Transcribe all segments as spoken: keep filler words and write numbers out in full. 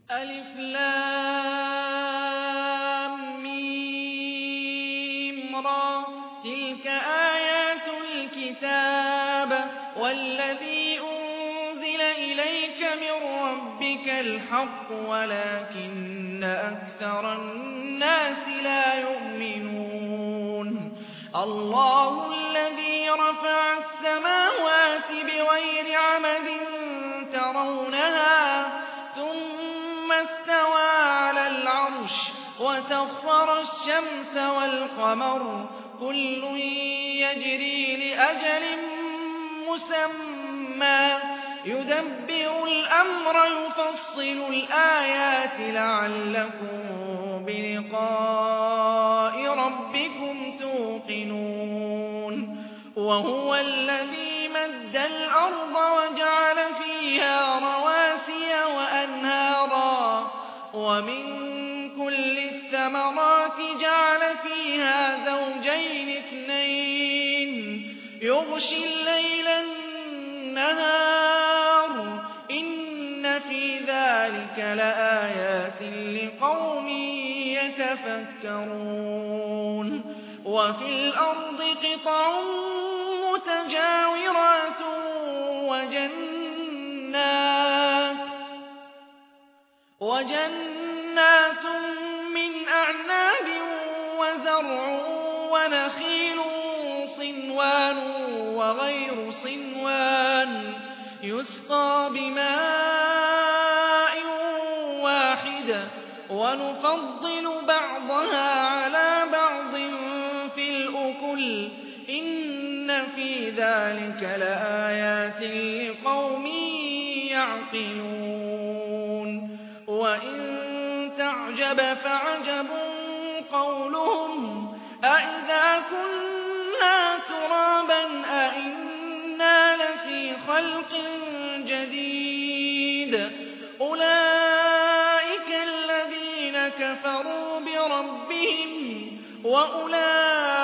ألف لام ميم را تلك آيات الكتاب والذي أنزل إليك من ربك الحق ولكن أكثر الناس لا يؤمنون الله الذي رفع السماوات بغير عمد ترونها ثم استوى على العرش وسخر الشمس والقمر كل يجري لأجل مسمى يدبر الأمر يفصل الآيات لعلكم بلقاء ربكم توقنون وهو الذي مد الأرض وجعل فيها رواسي وأنهارا ومن كل الثمرات جعل فيها زوجين اثنين يغشي الليل النهار إن في ذلك لآيات لقوم يتفكرون وفي الأرض قطع متجاورات وجنات وجنات من أعناب وزرع ونخيل صنوان وغير صنوان يسقى بماء واحد ونفضل بعضها على بعض في الأكل إن في ذلك لآيات لقوم يعقلون وإن تعجب فعجب قولهم أإذا كنا ترابا أإنا لفي خلق جديد أولئك الذين كفروا بربهم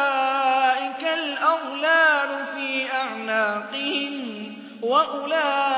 وأولئك الأغلال في أعناقهم وأولئك